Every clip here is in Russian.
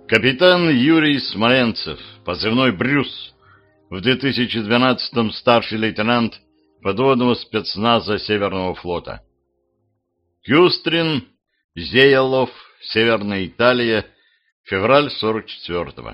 Капитан Юрий Смоленцев, позывной «Брюс», в 2012-м старший лейтенант подводного спецназа Северного флота. Кюстрин, Зеялов, Северная Италия, февраль 44-го.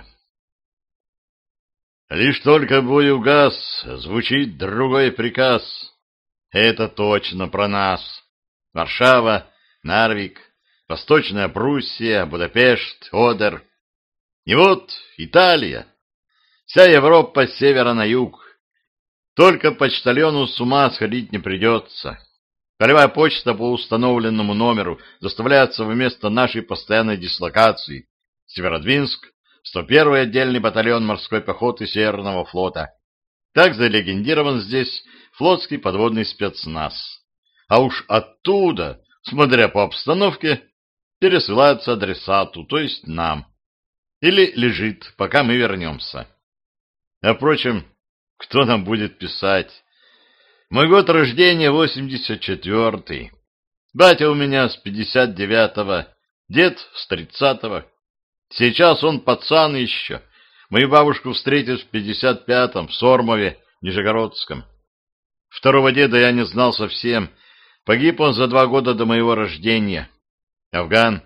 Лишь только бой угас, звучит другой приказ. Это точно про нас. Варшава, Нарвик, Восточная Пруссия, Будапешт, Одер. И вот Италия. Вся Европа с севера на юг. Только почтальону с ума сходить не придется. Полевая почта по установленному номеру доставляется вместо нашей постоянной дислокации. Северодвинск, 101-й отдельный батальон морской пехоты Северного флота. Так залегендирован здесь флотский подводный спецназ. А уж оттуда, смотря по обстановке, пересылается адресату, то есть нам. Или лежит, пока мы вернемся. А впрочем, кто нам будет писать? Мой год рождения 84-й. Батя у меня с 59-го, дед с 30-го. Сейчас он пацан еще. Мою бабушку встретил в 55-м в Сормове, Нижегородском. Второго деда я не знал совсем. Погиб он за 2 года до моего рождения. Афган,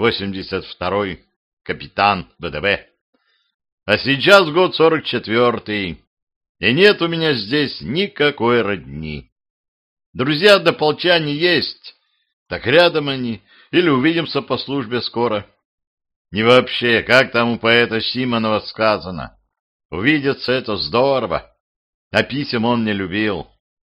82-й, капитан ВДВ. А сейчас год 44-й. И нет у меня здесь никакой родни. Друзья да полчане есть. Так рядом они. Или увидимся по службе скоро. И вообще, как там у поэта Симонова сказано, увидеться — это здорово, а писем он не любил.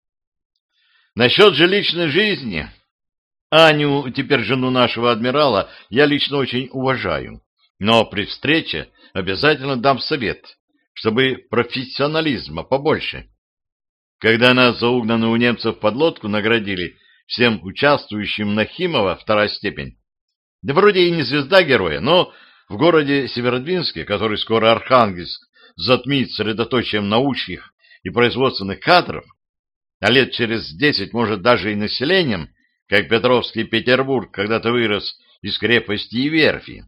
Насчет же личной жизни. Аню, теперь жену нашего адмирала, я лично очень уважаю, но при встрече обязательно дам совет, чтобы профессионализма побольше. Когда нас за угнанную у немцев подлодку наградили всем участвующим Нахимова 2-я степень, да вроде и не звезда героя, но в городе Северодвинске, который скоро Архангельск затмит средоточием научных и производственных кадров, а лет через 10, может, даже и населением, как Петровский Петербург когда-то вырос из крепости и верфи.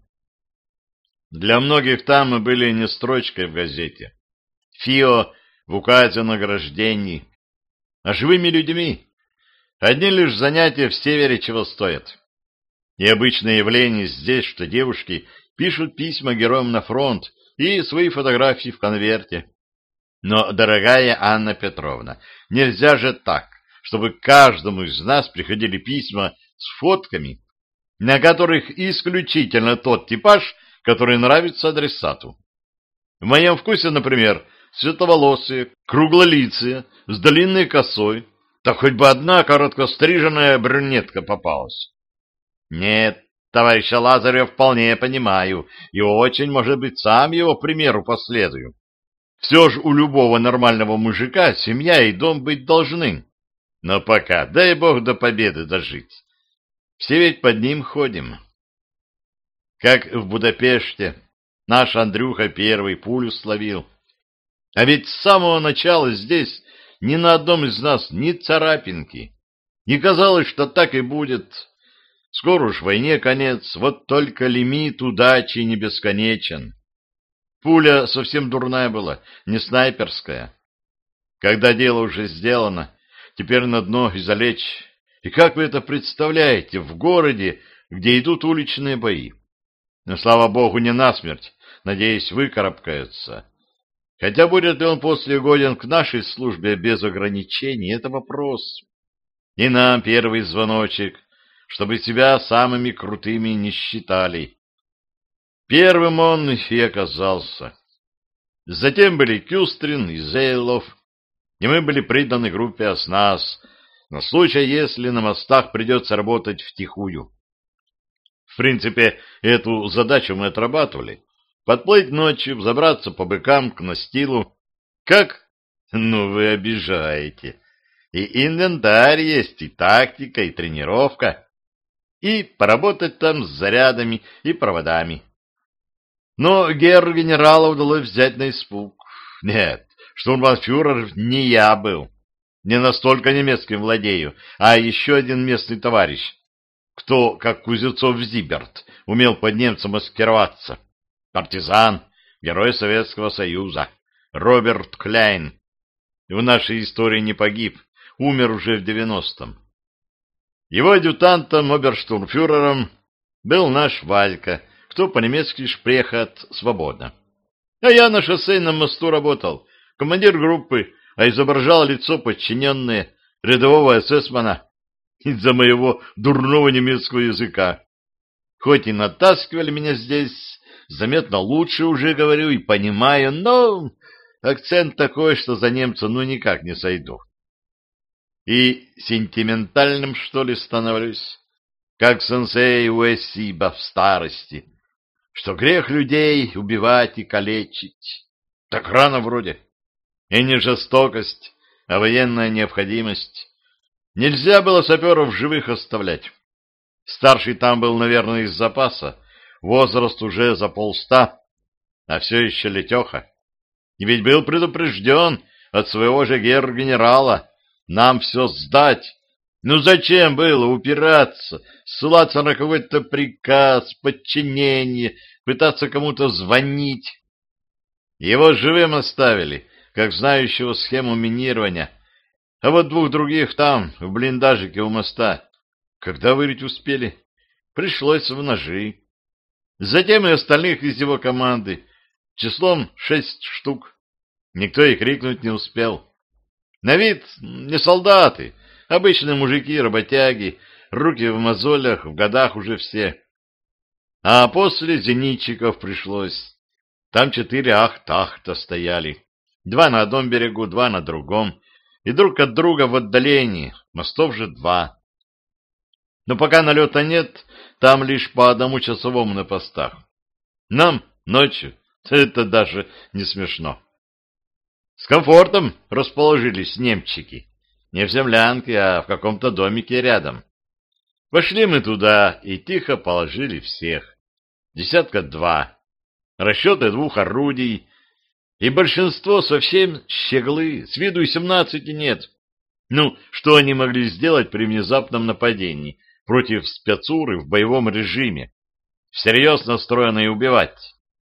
Для многих там мы были не строчкой в газете, ФИО в указе о награждении, а живыми людьми. Одни лишь занятия в севере чего стоят. И обычное явление здесь, что девушки пишут письма героям на фронт и свои фотографии в конверте. Но, дорогая Анна Петровна, нельзя же так, чтобы к каждому из нас приходили письма с фотками, на которых исключительно тот типаж, который нравится адресату. В моем вкусе, например, светловолосые, круглолицые, с длинной косой, так хоть бы одна короткостриженная брюнетка попалась. Нет, товарища Лазарева вполне понимаю, и очень, может быть, сам его примеру последую. Все же у любого нормального мужика семья и дом быть должны. Но пока, дай бог до победы дожить. Все ведь под ним ходим. Как в Будапеште наш Андрюха первый пулю словил. А ведь с самого начала здесь ни на одном из нас ни царапинки. Не казалось, что так и будет. Скоро уж войне конец, вот только лимит удачи не бесконечен. Пуля совсем дурная была, не снайперская. Когда дело уже сделано, теперь на дно и залечь. И как вы это представляете в городе, где идут уличные бои? Но, слава богу, не насмерть, надеюсь, выкарабкаются. Хотя будет ли он после годен к нашей службе без ограничений, это вопрос. И нам первый звоночек, чтобы себя самыми крутыми не считали. Первым он и оказался. Затем были Кюстрин и Зейлов, и мы были приданы группе ОСНАС, на случай, если на мостах придется работать втихую. В принципе, эту задачу мы отрабатывали. Подплыть ночью, взобраться по быкам к настилу. Как? Ну, вы обижаете. И инвентарь есть, и тактика, и тренировка. И поработать там с зарядами и проводами. Но герр-генерала удалось взять на испуг. Нет, штурмбанфюрер не я был. Не настолько немецким владею, а еще один местный товарищ, кто, как Кузнецов-Зиберт, умел под немцем маскироваться. партизан, герой Советского Союза, Роберт Кляйн. В нашей истории не погиб, умер уже в 90-м. Его адъютантом, оберштурмфюрером, был наш Валька, кто по-немецки шпрехат свободно. А я на шоссейном мосту работал, командир группы, а изображал лицо подчиненное рядового эсэсмана из-за моего дурного немецкого языка. Хоть и натаскивали меня здесь, заметно лучше уже говорю и понимаю, но акцент такой, что за немца никак не сойду. И сентиментальным, что ли, становлюсь, как сенсей Уэссиба в старости, что грех людей убивать и калечить. Так рано вроде. И не жестокость, а военная необходимость. Нельзя было саперов живых оставлять. Старший там был, наверное, из запаса, возраст уже за 100, а все еще летеха. И ведь был предупрежден от своего же генерала нам все сдать. Ну зачем было упираться, ссылаться на какой-то приказ, подчинение, пытаться кому-то звонить? Его живым оставили, как знающего схему минирования, а вот 2 других там, в блиндажике у моста. Когда вырыть успели, пришлось в ножи. Затем и остальных из его команды, числом 6 штук. Никто и крикнуть не успел. На вид не солдаты, обычные мужики, работяги, руки в мозолях, в годах уже все. А после зенитчиков пришлось. Там 4 ахтахта стояли. 2 на одном берегу, 2 на другом. И друг от друга в отдалении, мостов же 2. Но пока налета нет, там лишь по 1 часовому на постах. Нам ночью это даже не смешно. С комфортом расположились немчики. Не в землянке, а в каком-то домике рядом. Вошли мы туда и тихо положили всех. 2 расчеты 2 орудий. И большинство совсем щеглы, с виду и 17 нет. Ну, что они могли сделать при внезапном нападении против спецуры в боевом режиме, всерьез настроенной убивать?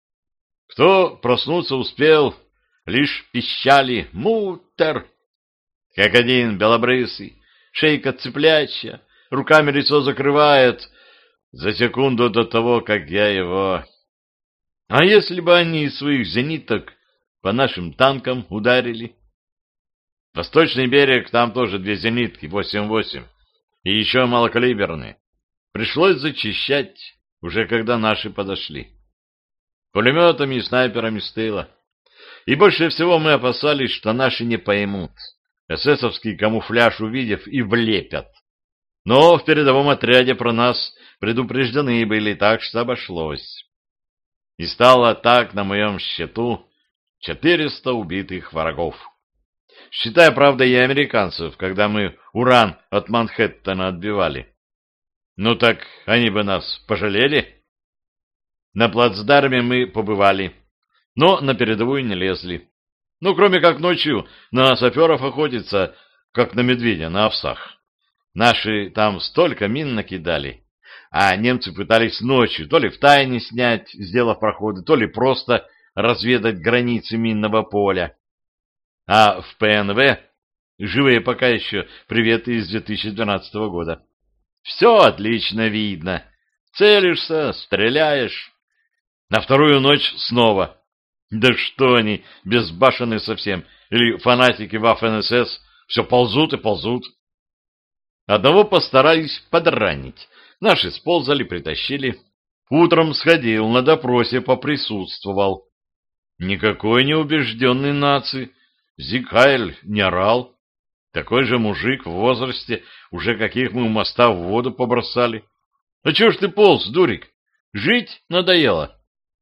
Кто проснуться успел, лишь пищали «Мутер!». Как один белобрысый, шейка цыплячья, руками лицо закрывает за секунду до того, как я его... А если бы они из своих зениток по нашим танкам ударили? Восточный берег, там тоже 2 зенитки, 8-8, и еще малокалиберные. Пришлось зачищать, уже когда наши подошли. Пулеметами и снайперами с тыла. И больше всего мы опасались, что наши не поймут. Эсэсовский камуфляж увидев и влепят. Но в передовом отряде про нас предупреждены были, так что обошлось. И стало так на моем счету 400 убитых врагов. Считая, правда, и американцев, когда мы уран от Манхэттена отбивали. Ну так они бы нас пожалели? На плацдарме мы побывали, но на передовую не лезли. Ну, кроме как ночью на саперов охотиться, как на медведя на овсах. Наши там столько мин накидали, а немцы пытались ночью то ли втайне снять, сделав проходы, то ли просто разведать границы минного поля. А в ПНВ живые пока еще приветы из 2012 года. Все отлично видно. Целишься, стреляешь. На вторую ночь снова. Да что они, безбашенные совсем, или фанатики Waffen-СС, все ползут и ползут. Одного постарались подранить. Наши сползали, притащили. Утром сходил, на допросе поприсутствовал. Никакой неубежденный наци. Зиг-Хайль не орал. Такой же мужик в возрасте, уже каких мы у моста в воду побросали. А чего ж ты полз, дурик? Жить надоело?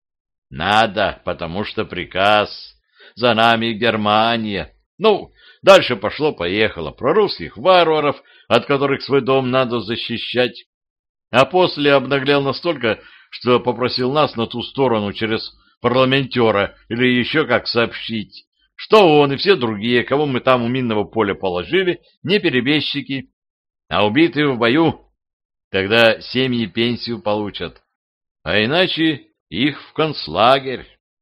Надо, потому что приказ. За нами Германия. Ну, дальше пошло-поехало. Про русских варваров, от которых свой дом надо защищать. А после обнаглел настолько, что попросил нас на ту сторону через парламентера или еще как сообщить, что он и все другие, кого мы там у минного поля положили, не перебежчики, а убитые в бою. Тогда семьи пенсию получат. А иначе их в концлагерь.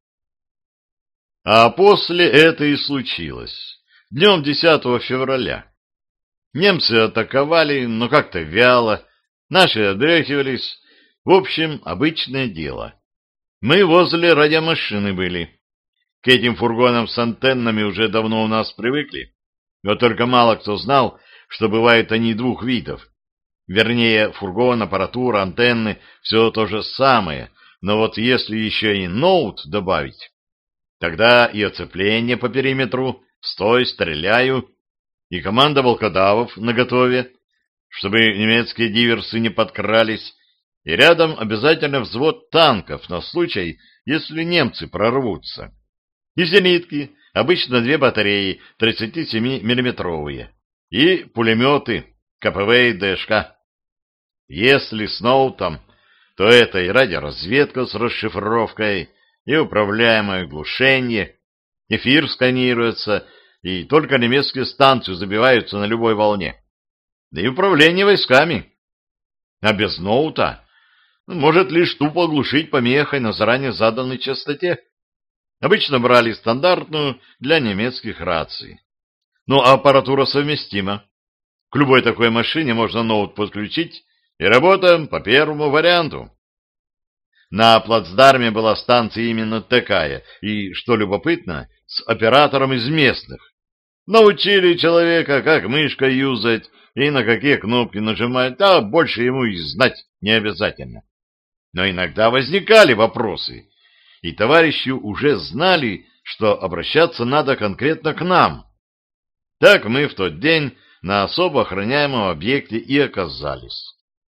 А после это и случилось. Днем 10 февраля. Немцы атаковали, но как-то вяло, наши отбрехивались. В общем, обычное дело. Мы возле радиомашины были. К этим фургонам с антеннами уже давно у нас привыкли. Вот только мало кто знал, что бывают они двух видов. Вернее, фургон, аппаратура, антенны — все то же самое. Но вот если еще и ноут добавить, тогда и оцепление по периметру, стой, стреляю, и команда волкодавов наготове, чтобы немецкие диверсы не подкрались, и рядом обязательно взвод танков на случай, если немцы прорвутся. И зенитки, обычно 2 батареи, 37-миллиметровые, и пулеметы КПВ и ДШК. Если с ноутом, то это и радиоразведка с расшифровкой, и управляемое глушение, эфир сканируется, и только немецкие станции забиваются на любой волне. Да и управление войсками. А без ноута может лишь тупо глушить помехой на заранее заданной частоте. Обычно брали стандартную для немецких раций. Но аппаратура совместима. К любой такой машине можно ноут подключить, и работаем по первому варианту. На плацдарме была станция именно такая, и, что любопытно, с оператором из местных. Научили человека, как мышкой юзать и на какие кнопки нажимать, а больше ему и знать не обязательно. Но иногда возникали вопросы, и товарищи уже знали, что обращаться надо конкретно к нам. Так мы в тот день на особо охраняемом объекте и оказались.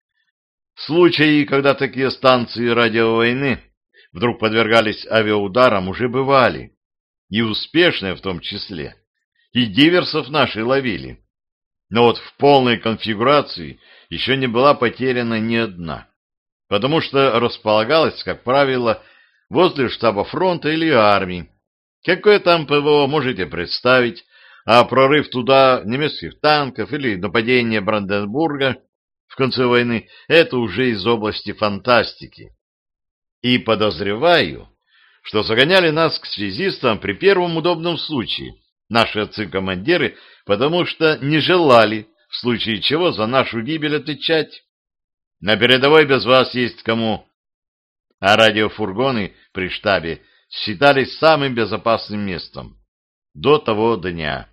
Случаи, когда такие станции радиовойны вдруг подвергались авиаударам, уже бывали, и успешные в том числе, и диверсов наши ловили. Но вот в полной конфигурации еще не была потеряна ни одна, потому что располагалась, как правило, возле штаба фронта или армии. Какое там ПВО можете представить, а прорыв туда немецких танков или нападение Бранденбурга в конце войны — это уже из области фантастики. И подозреваю, что загоняли нас к связистам при первом удобном случае, наши отцы-командиры, потому что не желали, в случае чего, за нашу гибель отвечать. На передовой без вас есть кому. А радиофургоны при штабе считались самым безопасным местом до того дня.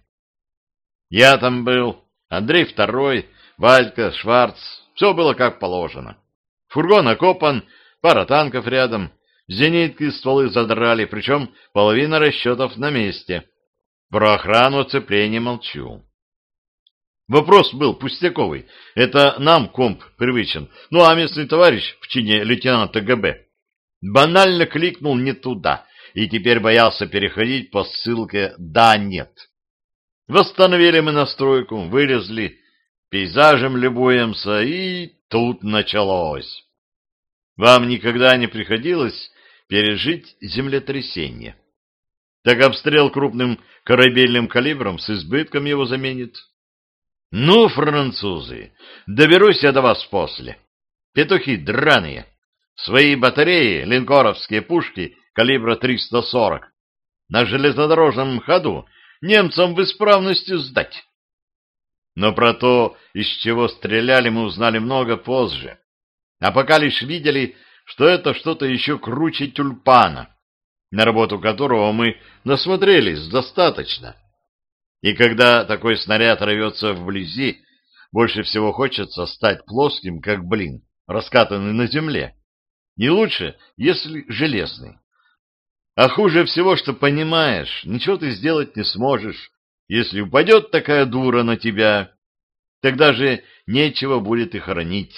Я там был, Андрей II, Валька, Шварц, все было как положено. Фургон окопан, пара танков рядом, зенитки стволы задрали, причем половина расчетов на месте. Про охрану оцепления молчу. Вопрос был пустяковый, это нам комп привычен, ну а местный товарищ в чине лейтенанта ГБ банально кликнул не туда и теперь боялся переходить по ссылке «да-нет». Восстановили мы настройку, вылезли, пейзажем любуемся, и тут началось. Вам никогда не приходилось пережить землетрясение? Так обстрел крупным корабельным калибром с избытком его заменит. Ну, французы, доберусь я до вас после. Петухи драные. Свои батареи, линкоровские пушки калибра 340 на железнодорожном ходу немцам в исправности сдать. Но про то, из чего стреляли, мы узнали много позже. А пока лишь видели, что это что-то еще круче тюльпана, на работу которого мы насмотрелись достаточно. И когда такой снаряд рвется вблизи, больше всего хочется стать плоским, как блин, раскатанный на земле. Не лучше, если железный. А хуже всего, что понимаешь, ничего ты сделать не сможешь. Если упадет такая дура на тебя, тогда же нечего будет и хоронить.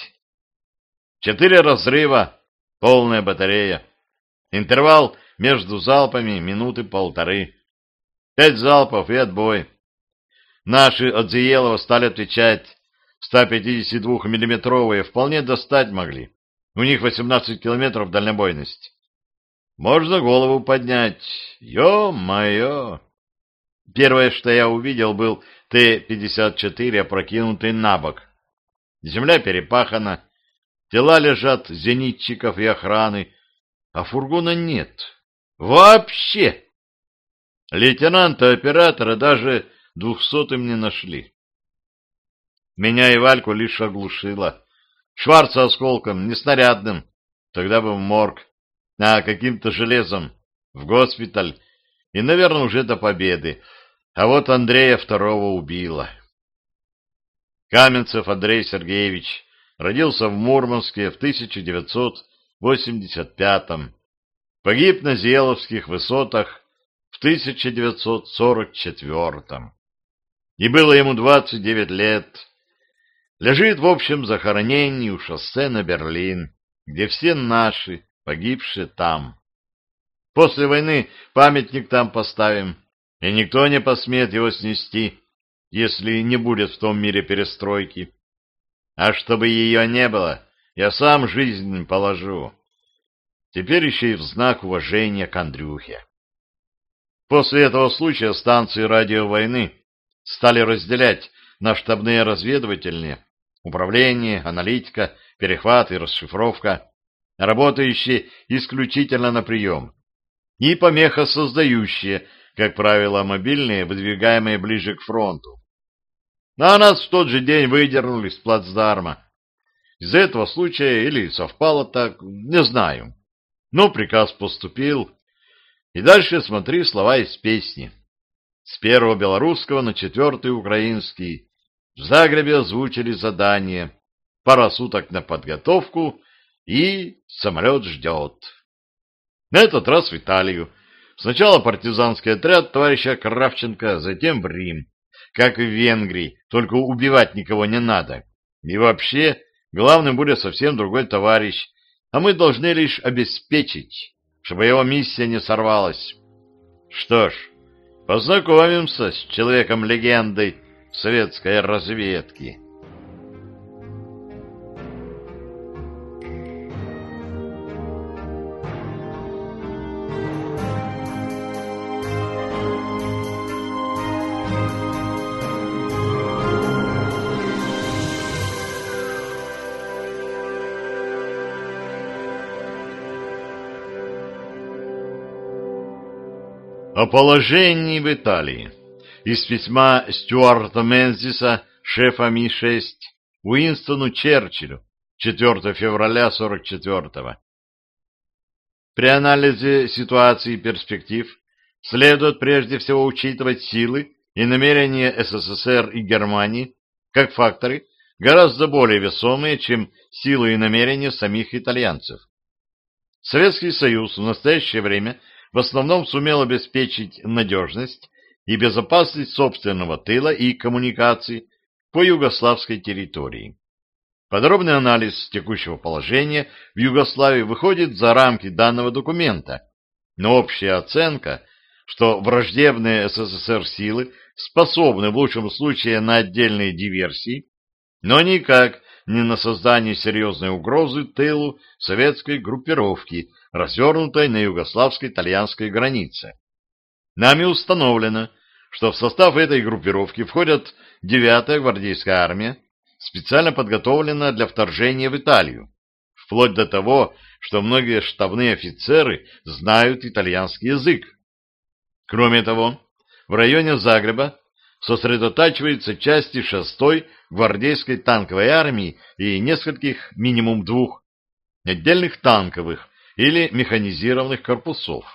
4 разрыва, полная батарея. Интервал между залпами минуты 1,5. 5 залпов и отбой. Наши от Зиелова стали отвечать. 152-миллиметровые вполне достать могли. У них 18 километров дальнобойность. Можно голову поднять. Ё-моё! Первое, что я увидел, был Т-54, опрокинутый на бок. Земля перепахана, тела лежат зенитчиков и охраны, а фургона нет. Вообще! Лейтенанта-оператора даже 200-м не нашли. Меня и Вальку лишь оглушило. Шварца осколком, не снарядным, тогда бы в морг, а каким-то железом в госпиталь, и, наверное, уже до победы. А вот Андрея второго убило. Каменцев Андрей Сергеевич родился в Мурманске в 1985-м, погиб на Зиеловских высотах в 1944-м. И было ему 29 лет. Лежит в общем захоронении у шоссе на Берлин, где все наши, погибшие там. После войны памятник там поставим, и никто не посмеет его снести, если не будет в том мире перестройки. А чтобы ее не было, я сам жизнь положу. Теперь еще и в знак уважения к Андрюхе. После этого случая станции радио войны стали разделять на штабные разведывательные, управление, аналитика, перехват и расшифровка, работающие исключительно на прием, и помехосоздающие, как правило, мобильные, выдвигаемые ближе к фронту. А нас в тот же день выдернули с плацдарма. Из-за этого случая или совпало так, не знаю. Но приказ поступил. И дальше смотри слова из песни. С 1-го белорусского на 4-й украинский. В Загребе озвучили задание. Пара суток на подготовку, и самолет ждет. На этот раз в Италию. Сначала партизанский отряд товарища Кравченко, затем в Рим. Как и в Венгрии, только убивать никого не надо. И вообще, главным будет совсем другой товарищ, а мы должны лишь обеспечить, чтобы его миссия не сорвалась. Что ж, познакомимся с человеком-легендой советской разведки. О положении в Италии. Из письма Стюарта Мензиса, шефа Ми-6, Уинстону Черчиллю, 4 февраля 44-го. При анализе ситуации и перспектив следует прежде всего учитывать силы и намерения СССР и Германии как факторы гораздо более весомые, чем силы и намерения самих итальянцев. Советский Союз в настоящее время в основном сумел обеспечить надежность и безопасность собственного тыла и коммуникаций по югославской территории. Подробный анализ текущего положения в Югославии выходит за рамки данного документа, но общая оценка, что враждебные СССР силы способны в лучшем случае на отдельные диверсии, но никак не на создание серьезной угрозы тылу советской группировки, развернутой на югославско-итальянской границе. Нами установлено, что в состав этой группировки входят 9-я гвардейская армия, специально подготовленная для вторжения в Италию, вплоть до того, что многие штабные офицеры знают итальянский язык. Кроме того, в районе Загреба сосредотачиваются части 6-й гвардейской танковой армии и нескольких, минимум 2, отдельных танковых или механизированных корпусов.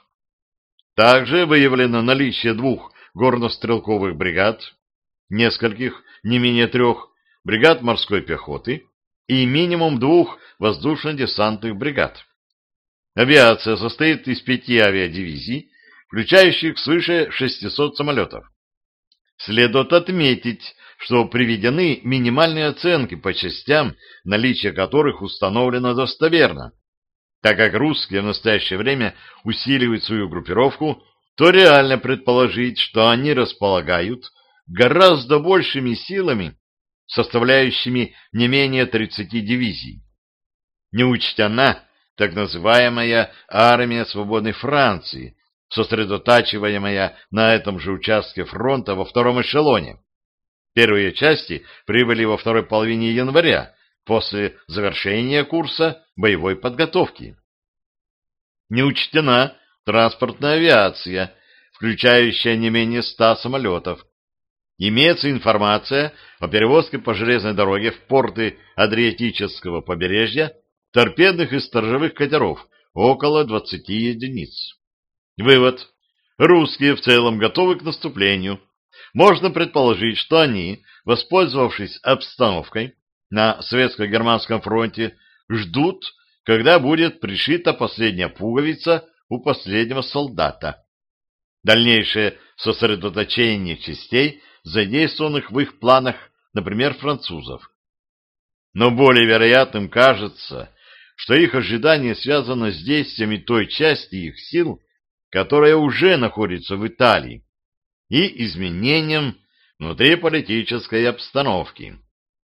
Также выявлено наличие 2 горнострелковых бригад, нескольких, не менее 3, бригад морской пехоты и минимум 2 воздушно-десантных бригад. Авиация состоит из 5 авиадивизий, включающих свыше 600 самолетов. Следует отметить, что приведены минимальные оценки по частям, наличие которых установлено достоверно. Так как русские в настоящее время усиливают свою группировку, то реально предположить, что они располагают гораздо большими силами, составляющими не менее 30 дивизий. Не учтена так называемая армия свободной Франции, сосредотачиваемая на этом же участке фронта во 2-м эшелоне. Первые части прибыли во второй половине января, после завершения курса боевой подготовки. Не учтена транспортная авиация, включающая не менее 100 самолетов. Имеется информация о перевозке по железной дороге в порты Адриатического побережья торпедных и сторожевых катеров около 20 единиц. Вывод. Русские в целом готовы к наступлению. Можно предположить, что они, воспользовавшись обстановкой на советско-германском фронте, ждут, когда будет пришита последняя пуговица у последнего солдата. Дальнейшее сосредоточение частей, задействованных в их планах, например, французов. Но более вероятным кажется, что их ожидание связано с действиями той части их сил, которая уже находится в Италии, и изменением внутриполитической обстановки.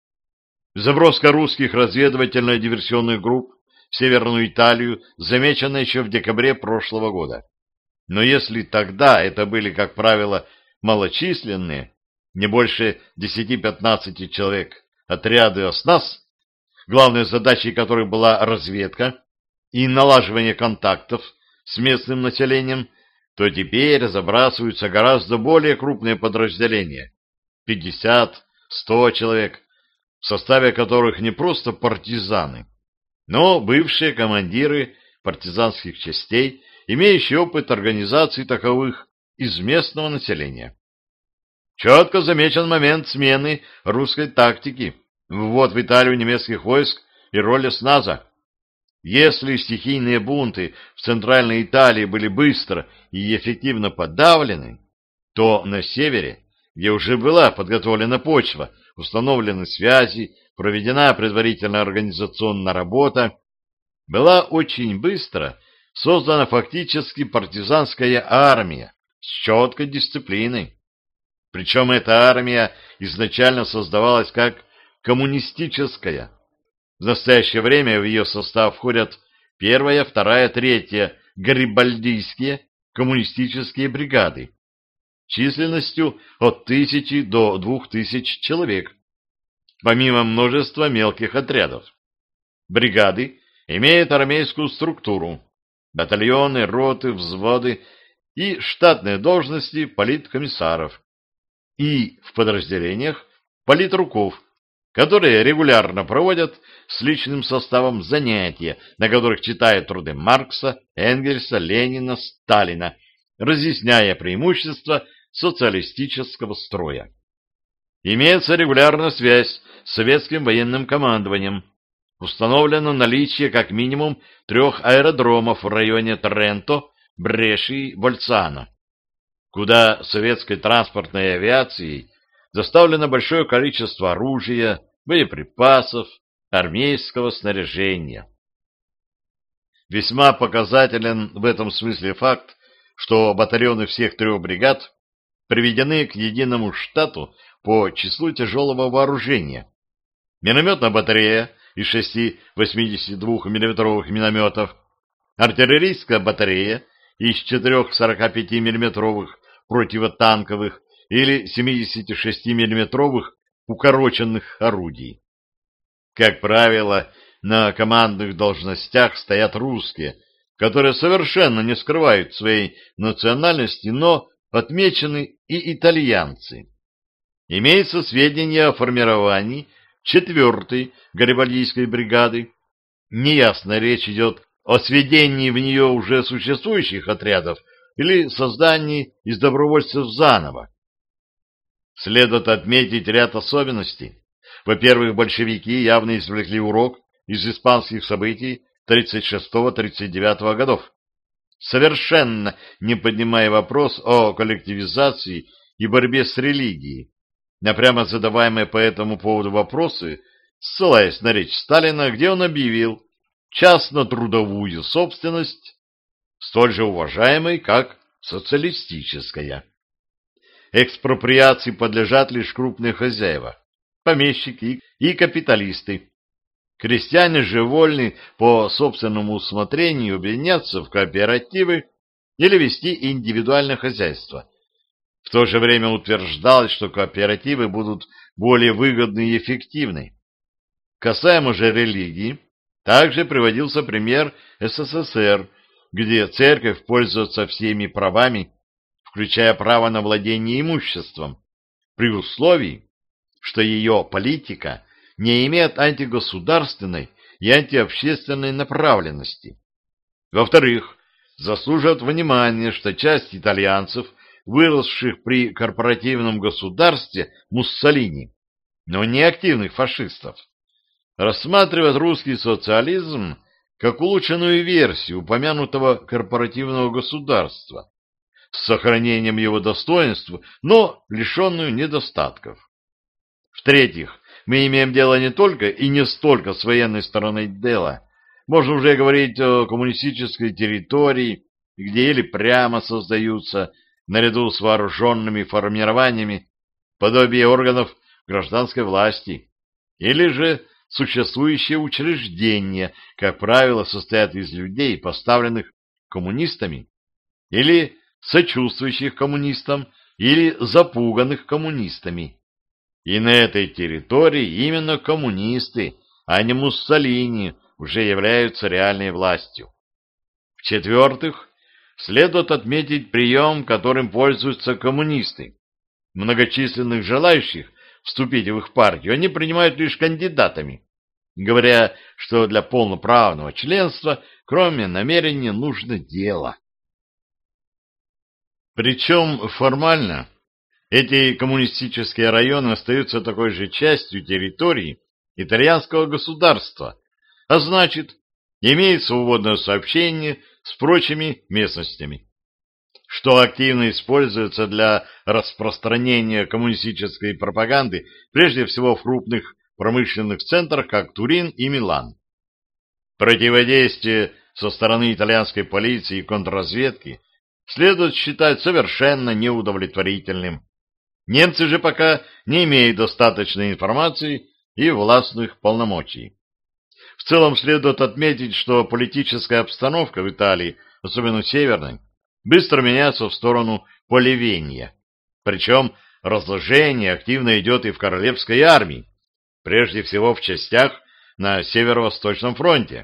Заброска русских разведывательно-диверсионных групп в Северную Италию замечена еще в декабре прошлого года. Но если тогда это были, как правило, малочисленные, не больше 10-15 человек, отряды ОСНАС, главной задачей которых была разведка и налаживание контактов с местным населением, то теперь забрасываются гораздо более крупные подразделения, 50-100 человек, в составе которых не просто партизаны, но бывшие командиры партизанских частей, имеющие опыт организации таковых из местного населения. Четко замечен момент смены русской тактики, ввод в Италию немецких войск и роли СНАЗа. Если стихийные бунты в Центральной Италии были быстро и эффективно подавлены, то на севере, где уже была подготовлена почва, установлены связи, проведена предварительная организационная работа, была очень быстро создана фактически партизанская армия с четкой дисциплиной. Причем эта армия изначально создавалась как коммунистическая. В настоящее время в ее состав входят 1-я, 2-я, 3-я гарибальдийские коммунистические бригады численностью от 1000 до 2000 человек, помимо множества мелких отрядов. Бригады имеют армейскую структуру, батальоны, роты, взводы и штатные должности политкомиссаров, и в подразделениях политруков, которые регулярно проводят с личным составом занятия, на которых читают труды Маркса, Энгельса, Ленина, Сталина, разъясняя преимущества социалистического строя. Имеется регулярная связь с советским военным командованием. Установлено наличие как минимум 3 аэродромов в районе Тренто, Бреши, Больцано, куда советской транспортной авиацией доставлено большое количество оружия, боеприпасов, армейского снаряжения. Весьма показателен в этом смысле факт, что батальоны всех 3 бригад приведены к единому штату по числу тяжелого вооружения. Минометная батарея из 6 82 мм минометов, артиллерийская батарея из 4 45 мм противотанковых или 76 мм укороченных орудий. Как правило, на командных должностях стоят русские, которые совершенно не скрывают своей национальности, но отмечены и итальянцы. Имеется сведения о формировании 4-й гарибальдийской бригады. Неясно, речь идет о сведении в нее уже существующих отрядов или создании из добровольцев заново. Следует отметить ряд особенностей. Во-первых, большевики явно извлекли урок из испанских событий 36-39 годов, совершенно не поднимая вопрос о коллективизации и борьбе с религией, на прямо задаваемые по этому поводу вопросы, ссылаясь на речь Сталина, где он объявил частно-трудовую собственность столь же уважаемой, как социалистическая. Экспроприации подлежат лишь крупные хозяева, помещики и капиталисты. Крестьяне же вольны по собственному усмотрению объединяться в кооперативы или вести индивидуальное хозяйство. В то же время утверждалось, что кооперативы будут более выгодны и эффективны. Касаемо же религии, также приводился пример СССР, где церковь пользуется всеми правами, включая право на владение имуществом, при условии, что ее политика не имеет антигосударственной и антиобщественной направленности. Во-вторых, заслуживает внимания, что часть итальянцев, выросших при корпоративном государстве Муссолини, но не активных фашистов, рассматривает русский социализм как улучшенную версию упомянутого корпоративного государства с сохранением его достоинств, но лишенную недостатков. В-третьих, мы имеем дело не только и не столько с военной стороной дела. Можно уже говорить о коммунистической территории, где или прямо создаются, наряду с вооруженными формированиями, подобие органов гражданской власти, или же существующие учреждения, как правило, состоят из людей, поставленных коммунистами, или сочувствующих коммунистам, или запуганных коммунистами. И на этой территории именно коммунисты, а не Муссолини, уже являются реальной властью. В-четвертых, следует отметить прием, которым пользуются коммунисты. Многочисленных желающих вступить в их партию они принимают лишь кандидатами, говоря, что для полноправного членства, кроме намерения, нужно дело. Причем формально эти коммунистические районы остаются такой же частью территории итальянского государства, а значит, имеют свободное сообщение с прочими местностями, что активно используется для распространения коммунистической пропаганды, прежде всего в крупных промышленных центрах, как Турин и Милан. Противодействие со стороны итальянской полиции и контрразведки следует считать совершенно неудовлетворительным. Немцы же пока не имеют достаточной информации и властных полномочий. В целом следует отметить, что политическая обстановка в Италии, особенно северной, быстро меняется в сторону полевения. Причем разложение активно идет и в королевской армии, прежде всего в частях на Северо-Восточном фронте.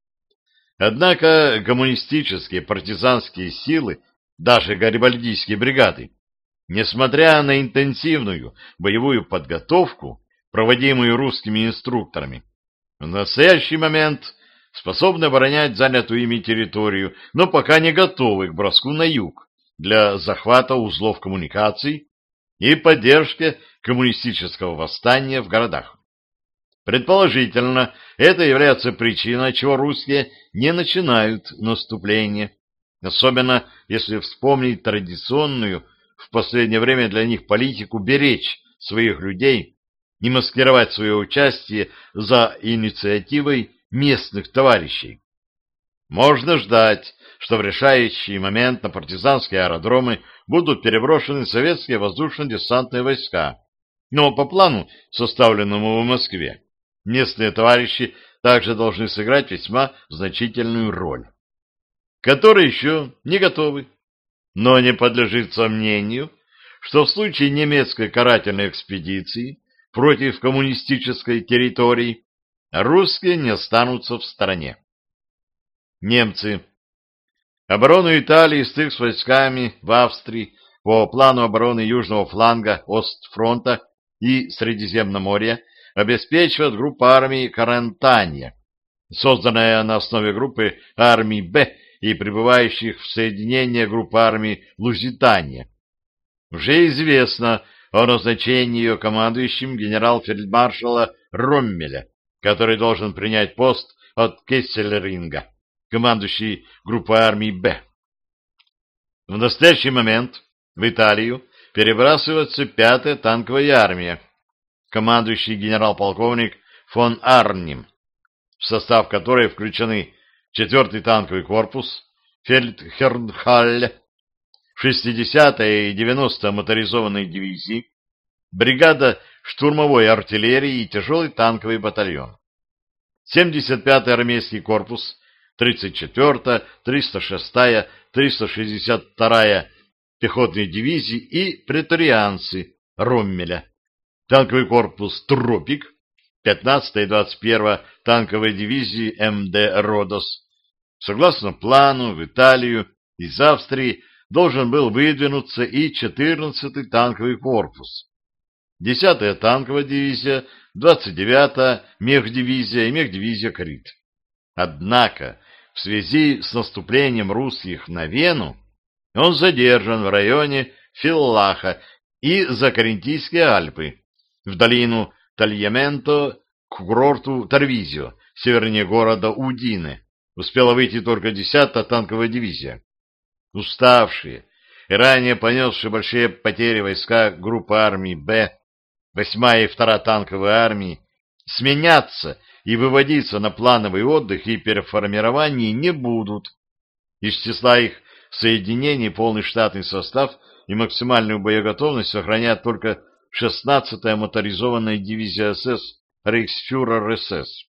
Однако коммунистические партизанские силы, даже гарибальдийские бригады, несмотря на интенсивную боевую подготовку, проводимую русскими инструкторами, в настоящий момент способны оборонять занятую ими территорию, но пока не готовы к броску на юг для захвата узлов коммуникаций и поддержки коммунистического восстания в городах. Предположительно, это является причиной, чего русские не начинают наступление, особенно если вспомнить традиционную в последнее время для них политику беречь своих людей и маскировать свое участие за инициативой местных товарищей. Можно ждать, что в решающий момент на партизанские аэродромы будут переброшены советские воздушно-десантные войска, но по плану, составленному в Москве, местные товарищи также должны сыграть весьма значительную роль, которые еще не готовы. Но не подлежит сомнению, что в случае немецкой карательной экспедиции против коммунистической территории русские не останутся в стороне. Немцы. Оборону Италии с их войсками в Австрии по плану обороны южного фланга Остфронта и Средиземноморья обеспечивает группа армий Карантания, созданная на основе группы армий Б и прибывающих в соединение группы армий Лузитания. Уже известно о назначении ее командующим генерал-фельдмаршала Роммеля, который должен принять пост от Кессельринга, командующий группой армий Б. В настоящий момент в Италию перебрасывается 5-я танковая армия, командующий генерал-полковник фон Арнем, в состав которой включены 4-й танковый корпус, фельдхеррнхалле, 60-я и 90-я моторизованные дивизии, бригада штурмовой артиллерии и тяжелый танковый батальон, 75-й армейский корпус, 34-я, 306-я, 362-я пехотные дивизии и преторианцы Роммеля, танковый корпус «Тропик», 15-я и 21-я танковые дивизии МД «Родос», Согласно плану, в Италию из Австрии должен был выдвинуться и 14-й танковый корпус, 10-я танковая дивизия, 29-я мехдивизия и мехдивизия «Крит». Однако в связи с наступлением русских на Вену он задержан в районе Филлаха и за Карентийские Альпы, в долину Тальяменто к курорту Тарвизио, севернее города Удине. Успела выйти только 10-я танковая дивизия. Уставшие и ранее понесшие большие потери войска группы армий «Б», 8-я и 2-я танковые армии, сменяться и выводиться на плановый отдых и переформирование не будут. Из числа их соединений полный штатный состав и максимальную боеготовность сохраняет только 16-я моторизованная дивизия СС Рейхсфюрер СС.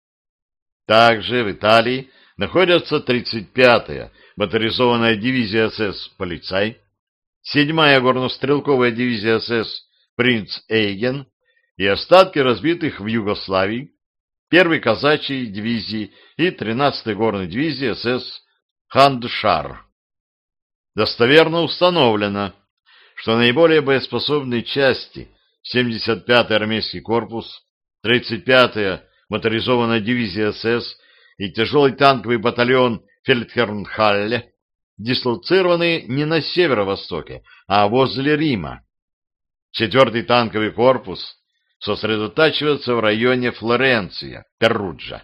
Также в Италии находятся 35-я моторизованная дивизия СС «Полицай», 7-я горнострелковая дивизия СС «Принц Эйген» и остатки разбитых в Югославии 1-й казачьей дивизии и 13-й горной дивизии СС «Хандшар». Достоверно установлено, что наиболее боеспособные части 75-й армейский корпус, 35-я моторизованная дивизия СС и тяжелый танковый батальон Фельдхернхалле дислоцированы не на северо-востоке, а возле Рима. 4-й танковый корпус сосредотачивается в районе Флоренция, Перуджа.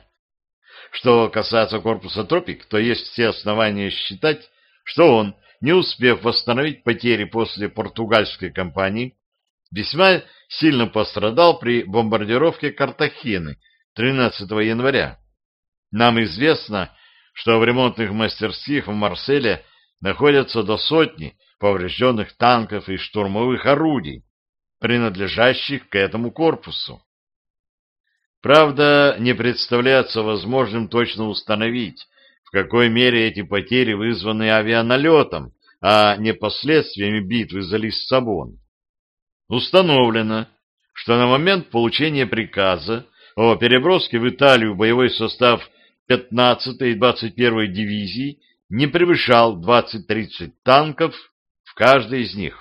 Что касается корпуса Тропик, то есть все основания считать, что он, не успев восстановить потери после португальской кампании, весьма сильно пострадал при бомбардировке Картахены 13 января. Нам известно, что в ремонтных мастерских в Марселе находятся до сотни поврежденных танков и штурмовых орудий, принадлежащих к этому корпусу. Правда, не представляется возможным точно установить, в какой мере эти потери вызваны авианалетом, а не последствиями битвы за Лиссабон. Установлено, что на момент получения приказа о переброске в Италию боевой состав 15-й и 21-й дивизий не превышал 20-30 танков в каждой из них.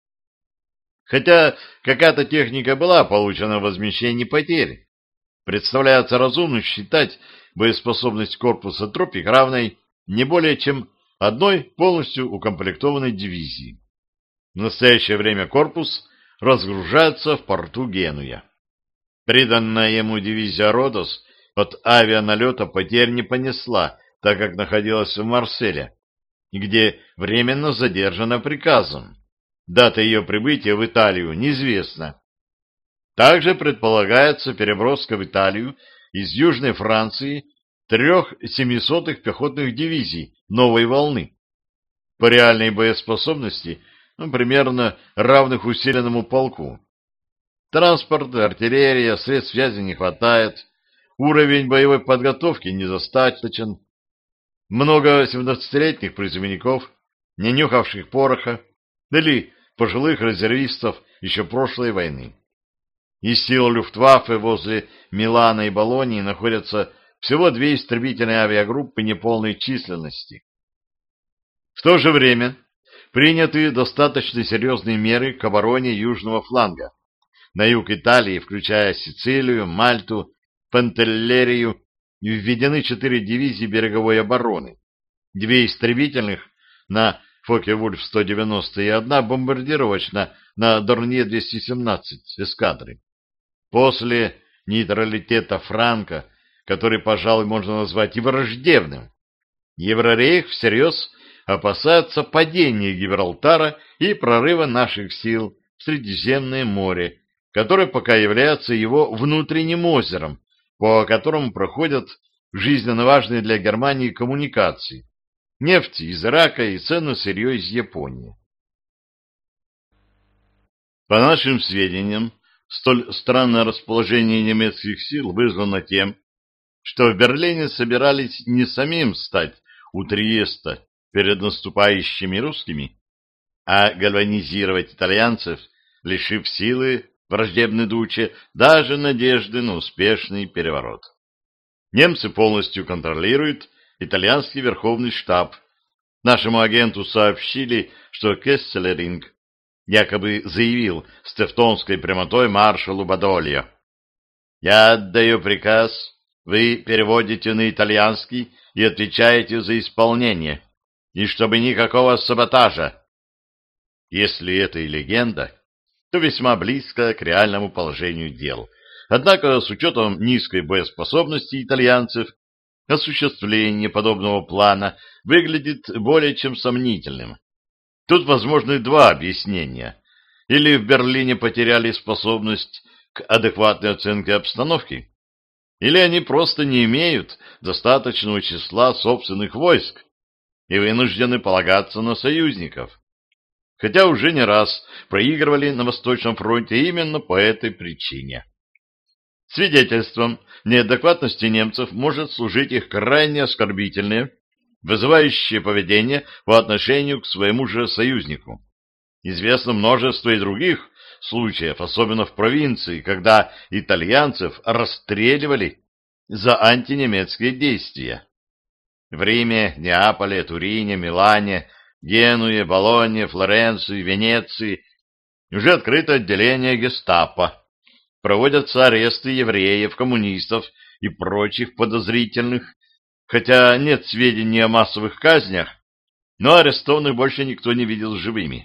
Хотя какая-то техника была получена в возмещении потерь, представляется разумным считать боеспособность корпуса «Тропик» равной не более чем одной полностью укомплектованной дивизии. В настоящее время корпус разгружается в порту Генуя. Приданная ему дивизия «Родос» от авианалета потерь не понесла, так как находилась в Марселе, где временно задержана приказом. Дата ее прибытия в Италию неизвестна. Также предполагается переброска в Италию из Южной Франции 3 700-х пехотных дивизий новой волны. По реальной боеспособности, примерно равных усиленному полку. Транспорта, артиллерия, средств связи не хватает, уровень боевой подготовки недостаточен. Много 17-летних призывников, не нюхавших пороха, или пожилых резервистов еще прошлой войны. Из сил Люфтваффе возле Милана и Болонии находятся всего 2 истребительные авиагруппы неполной численности. В то же время приняты достаточно серьезные меры к обороне южного фланга. На юг Италии, включая Сицилию, Мальту, Пантеллерию, введены 4 дивизии береговой обороны, 2 истребительных на Фокке-Вульф-190 и 1 бомбардировочная на Дорнье-217 эскадры. После нейтралитета Франко, который, пожалуй, можно назвать и враждебным, Еврорейх всерьез опасается падения Гибралтара и прорыва наших сил в Средиземное море, которое пока является его внутренним озером, по которому проходят жизненно важные для Германии коммуникации, нефть из Ирака и ценное сырье из Японии. По нашим сведениям, столь странное расположение немецких сил вызвано тем, что в Берлине собирались не самим стать у Триеста перед наступающими русскими, а гальванизировать итальянцев, лишив силы враждебной Дуче даже надежды на успешный переворот. Немцы полностью контролируют итальянский верховный штаб. Нашему агенту сообщили, что Кесселеринг якобы заявил с тевтонской прямотой маршалу Бадольо: «Я отдаю приказ, вы переводите на итальянский и отвечаете за исполнение, и чтобы никакого саботажа». Если это и легенда, то весьма близко к реальному положению дел. Однако, с учетом низкой боеспособности итальянцев, осуществление подобного плана выглядит более чем сомнительным. Тут возможны два объяснения. Или в Берлине потеряли способность к адекватной оценке обстановки, или они просто не имеют достаточного числа собственных войск и вынуждены полагаться на союзников. Хотя уже не раз проигрывали на Восточном фронте именно по этой причине. Свидетельством неадекватности немцев может служить их крайне оскорбительное, вызывающее поведение по отношению к своему же союзнику. Известно множество и других случаев, особенно в провинции, когда итальянцев расстреливали за антинемецкие действия. В Риме, Неаполе, Турине, Милане, Генуе, Болонье, Флоренции, Венеции уже открыто отделение гестапо. Проводятся аресты евреев, коммунистов и прочих подозрительных, хотя нет сведений о массовых казнях, но арестованных больше никто не видел живыми.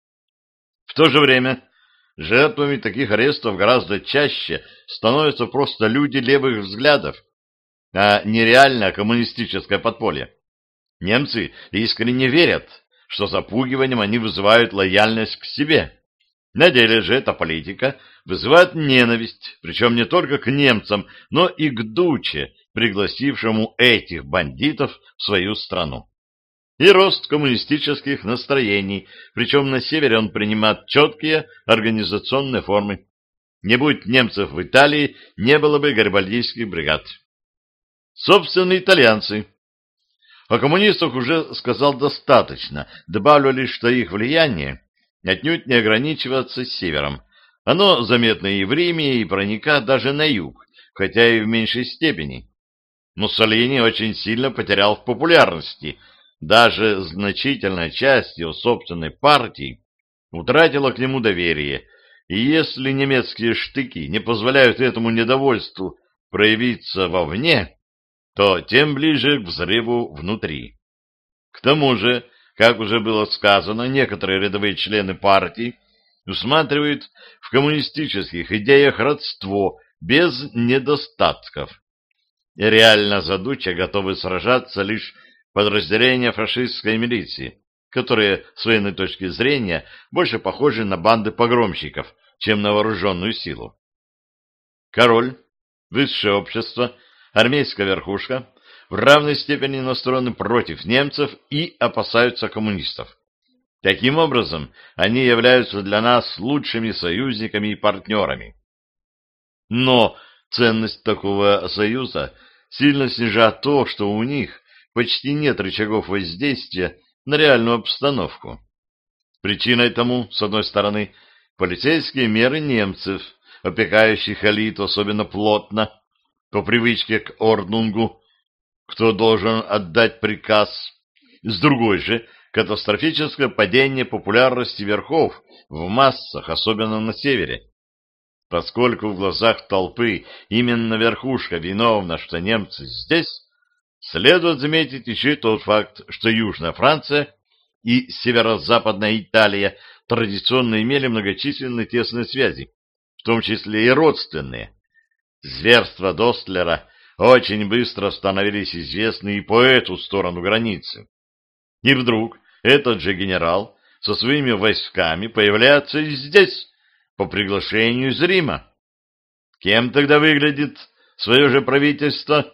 В то же время жертвами таких арестов гораздо чаще становятся просто люди левых взглядов, а не реальное коммунистическое подполье. Немцы искренне верят, что запугиванием они вызывают лояльность к себе. На деле же эта политика вызывает ненависть, причем не только к немцам, но и к Дуче, пригласившему этих бандитов в свою страну. И рост коммунистических настроений, причем на севере он принимает четкие организационные формы. Не будь немцев в Италии, не было бы гарибальдийских бригад. Собственно, итальянцы. О коммунистах уже сказал достаточно, добавлю лишь, что их влияние отнюдь не ограничивается севером. Оно заметно и в Риме, и проникает даже на юг, хотя и в меньшей степени. Муссолини очень сильно потерял в популярности. Даже значительная часть его собственной партии утратила к нему доверие, и если немецкие штыки не позволяют этому недовольству проявиться вовне, то тем ближе к взрыву внутри. К тому же, как уже было сказано, некоторые рядовые члены партии усматривают в коммунистических идеях родство без недостатков. И реально за Дуччо готовы сражаться лишь подразделения фашистской милиции, которые с военной точки зрения больше похожи на банды погромщиков, чем на вооруженную силу. Король, высшее общество, армейская верхушка в равной степени настроены против немцев и опасаются коммунистов. Таким образом, они являются для нас лучшими союзниками и партнерами. Но ценность такого союза сильно снижает то, что у них почти нет рычагов воздействия на реальную обстановку. Причиной тому, с одной стороны, полицейские меры немцев, опекающих элиту особенно плотно, по привычке к орднунгу, кто должен отдать приказ, с другой же, катастрофическое падение популярности верхов в массах, особенно на севере. Поскольку в глазах толпы именно верхушка виновна, что немцы здесь, следует заметить еще и тот факт, что Южная Франция и северо-западная Италия традиционно имели многочисленные тесные связи, в том числе и родственные. Зверства Достлера очень быстро становились известны и по эту сторону границы. И вдруг этот же генерал со своими войсками появляется и здесь, по приглашению из Рима. Кем тогда выглядит свое же правительство?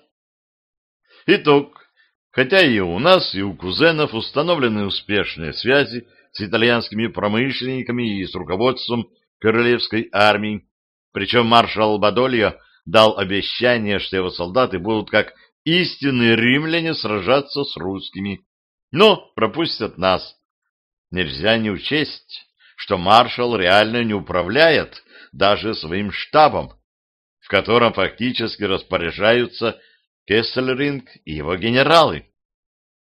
Итог. Хотя и у нас, и у кузенов установлены успешные связи с итальянскими промышленниками и с руководством королевской армии, причем маршал Бадольо дал обещание, что его солдаты будут как истинные римляне сражаться с русскими, но пропустят нас. Нельзя не учесть, что маршал реально не управляет даже своим штабом, в котором фактически распоряжаются Кесселеринг и его генералы.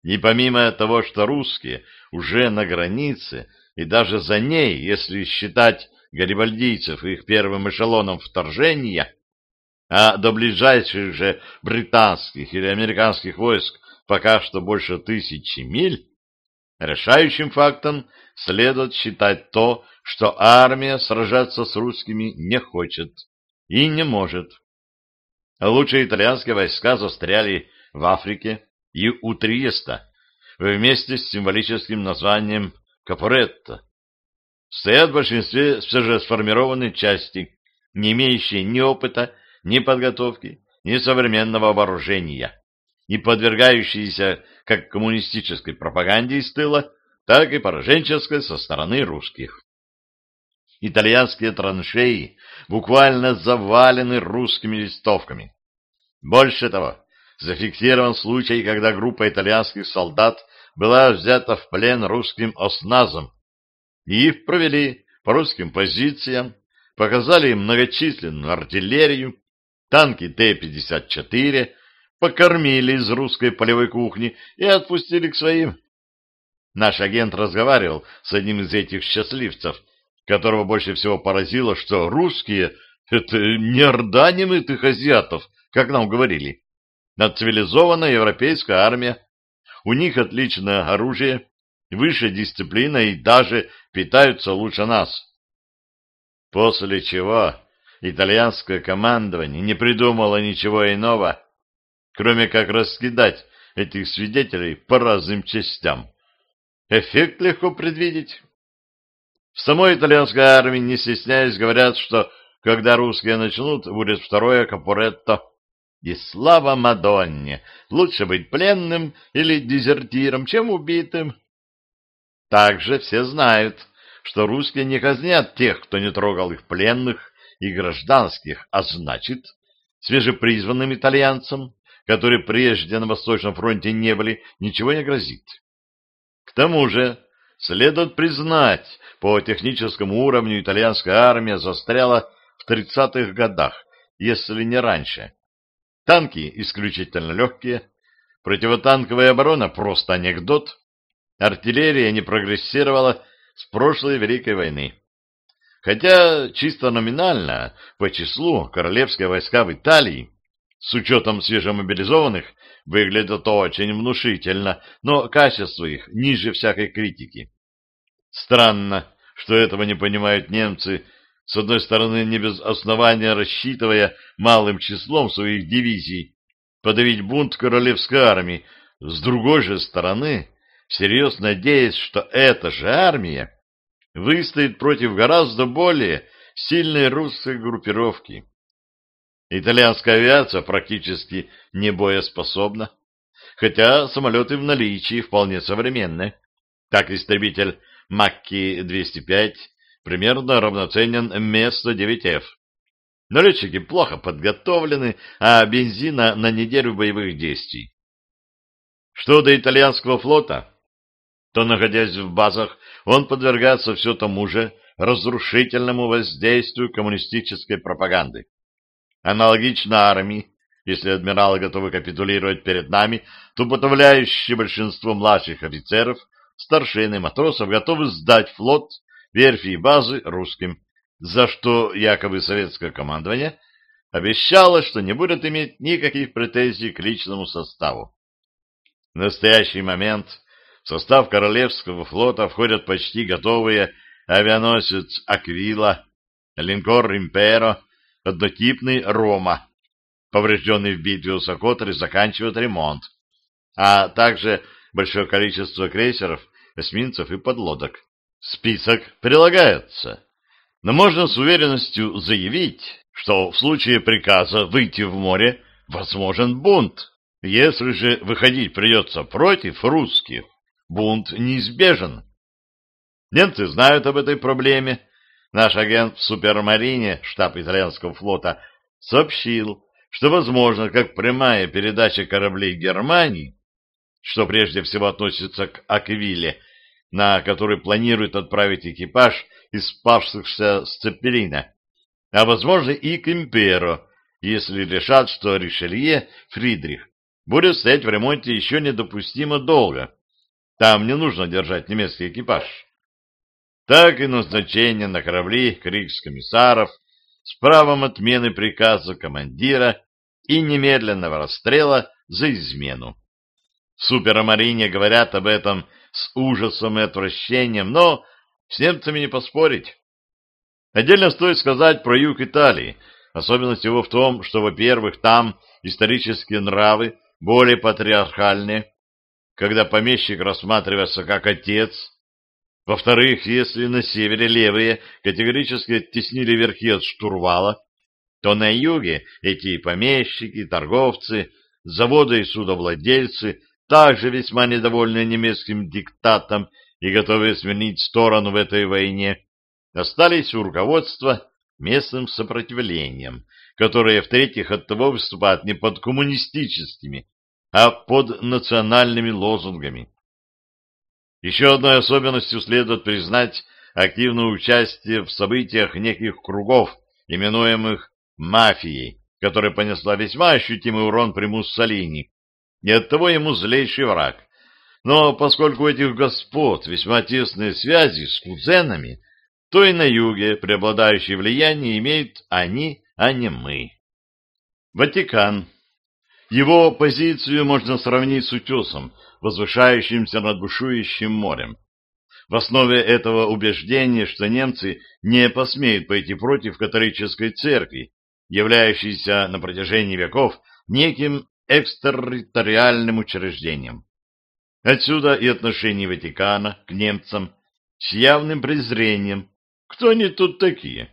И помимо того, что русские уже на границе, и даже за ней, если считать гарибальдийцев их первым эшелоном вторжения, а до ближайших же британских или американских войск пока что больше 1000 миль, решающим фактом следует считать то, что армия сражаться с русскими не хочет и не может. Лучшие итальянские войска застряли в Африке и у Триеста вместе с символическим названием Капоретто. Стоят в большинстве все же сформированные части, не имеющие ни опыта, ни подготовки, ни современного вооружения, и подвергающиеся как коммунистической пропаганде из тыла, так и пораженческой со стороны русских. Итальянские траншеи буквально завалены русскими листовками. Больше того, зафиксирован случай, когда группа итальянских солдат была взята в плен русским осназом, и их провели по русским позициям, показали им многочисленную артиллерию, танки Т-54, покормили из русской полевой кухни и отпустили к своим. Наш агент разговаривал с одним из этих счастливцев, которого больше всего поразило, что русские — это не орда немытых азиатов, как нам говорили, а цивилизованная европейская армия. У них отличное оружие, высшая дисциплина и даже питаются лучше нас. После чего итальянское командование не придумало ничего иного, кроме как раскидать этих свидетелей по разным частям. Эффект легко предвидеть. В самой итальянской армии, не стесняясь, говорят, что когда русские начнут, будет второе Капоретто. И слава Мадонне! Лучше быть пленным или дезертиром, чем убитым. Также все знают, что русские не казнят тех, кто не трогал их пленных и гражданских, а значит, свежепризванным итальянцам, которые прежде на Восточном фронте не были, ничего не грозит. К тому же, следует признать, по техническому уровню итальянская армия застряла в 30-х годах, если не раньше. Танки исключительно легкие, противотанковая оборона просто анекдот, артиллерия не прогрессировала с прошлой Великой войны. Хотя чисто номинально, по числу, королевские войска в Италии, с учетом свежемобилизованных, выглядят очень внушительно, но качество их ниже всякой критики. Странно, что этого не понимают немцы, с одной стороны, не без основания рассчитывая малым числом своих дивизий подавить бунт королевской армии, с другой же стороны, всерьез надеясь, что эта же армия выстоит против гораздо более сильной русской группировки. Итальянская авиация практически не боеспособна, хотя самолеты в наличии вполне современные. Так истребитель Макки-205 примерно равноценен Ме-109Ф. Но летчики плохо подготовлены, а бензина на неделю боевых действий. Что до итальянского флота, то, находясь в базах, он подвергается все тому же разрушительному воздействию коммунистической пропаганды. Аналогично армии, если адмиралы готовы капитулировать перед нами, то подавляющее большинство младших офицеров, старшин и матросов готовы сдать флот, верфи и базы русским, за что якобы советское командование обещало, что не будет иметь никаких претензий к личному составу. В настоящий момент в состав Королевского флота входят почти готовые авианосец «Аквила», линкор «Имперо», однотипный «Рома», поврежденный в битве у Сокотры, заканчивает ремонт, а также большое количество крейсеров, эсминцев и подлодок. Список прилагается, но можно с уверенностью заявить, что в случае приказа выйти в море возможен бунт. Если же выходить придется против русских, бунт неизбежен. Немцы знают об этой проблеме. Наш агент в Супермарине, штаб итальянского флота, сообщил, что возможно как прямая передача кораблей Германии, что прежде всего относится к Аквиле, на который планирует отправить экипаж из спасшихся с Цеппелина, а возможно и к Имперо, если решат, что Ришелье, Фридрих, будет стоять в ремонте еще недопустимо долго. Там не нужно держать немецкий экипаж. Так и назначение на корабли кригскомиссаров с правом отмены приказа командира и немедленного расстрела за измену. В Супермарине говорят об этом с ужасом и отвращением, но с немцами не поспорить. Отдельно стоит сказать про юг Италии. Особенность его в том, что, во-первых, там исторические нравы более патриархальные, когда помещик рассматривается как отец. Во-вторых, если на севере левые категорически оттеснили верхи от штурвала, то на юге эти помещики, торговцы, заводы и судовладельцы, также весьма недовольные немецким диктатом и готовые сменить сторону в этой войне, остались у руководства местным сопротивлением, которое, в-третьих, оттого выступает не под коммунистическими, а под национальными лозунгами. Еще одной особенностью следует признать активное участие в событиях неких кругов, именуемых мафией, которая понесла весьма ощутимый урон при Муссолини, и оттого ему злейший враг. Но поскольку у этих господ весьма тесные связи с кузенами, то и на юге преобладающее влияние имеют они, а не мы. Ватикан. Его позицию можно сравнить с утесом, возвышающимся над бушующим морем. В основе этого убеждение, что немцы не посмеют пойти против католической церкви, являющейся на протяжении веков неким экстерриториальным учреждением. Отсюда и отношение Ватикана к немцам с явным презрением. Кто они тут такие?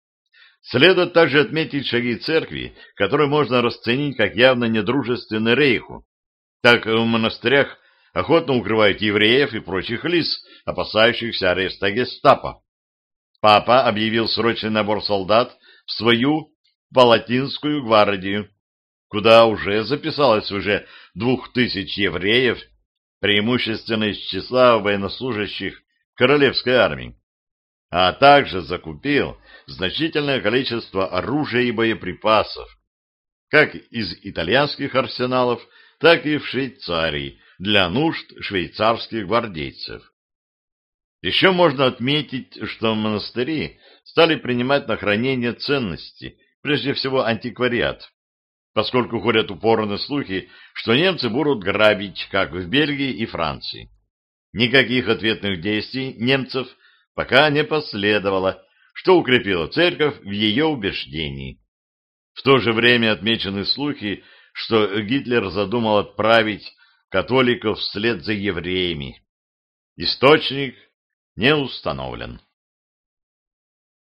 Следует также отметить шаги церкви, которые можно расценить как явно недружественны Рейху. Так в монастырях охотно укрывают евреев и прочих лиц, опасающихся ареста гестапо. Папа объявил срочный набор солдат в свою Палатинскую гвардию, куда уже записалось уже 2000 евреев, преимущественно из числа военнослужащих королевской армии, а также закупил значительное количество оружия и боеприпасов, как из итальянских арсеналов, так и в Швейцарии, для нужд швейцарских гвардейцев. Еще можно отметить, что монастыри стали принимать на хранение ценности, прежде всего антиквариат, поскольку ходят упорные слухи, что немцы будут грабить, как в Бельгии и Франции. Никаких ответных действий немцев пока не последовало, что укрепило церковь в ее убеждении. В то же время отмечены слухи, что Гитлер задумал отправить католиков вслед за евреями. Источник не установлен.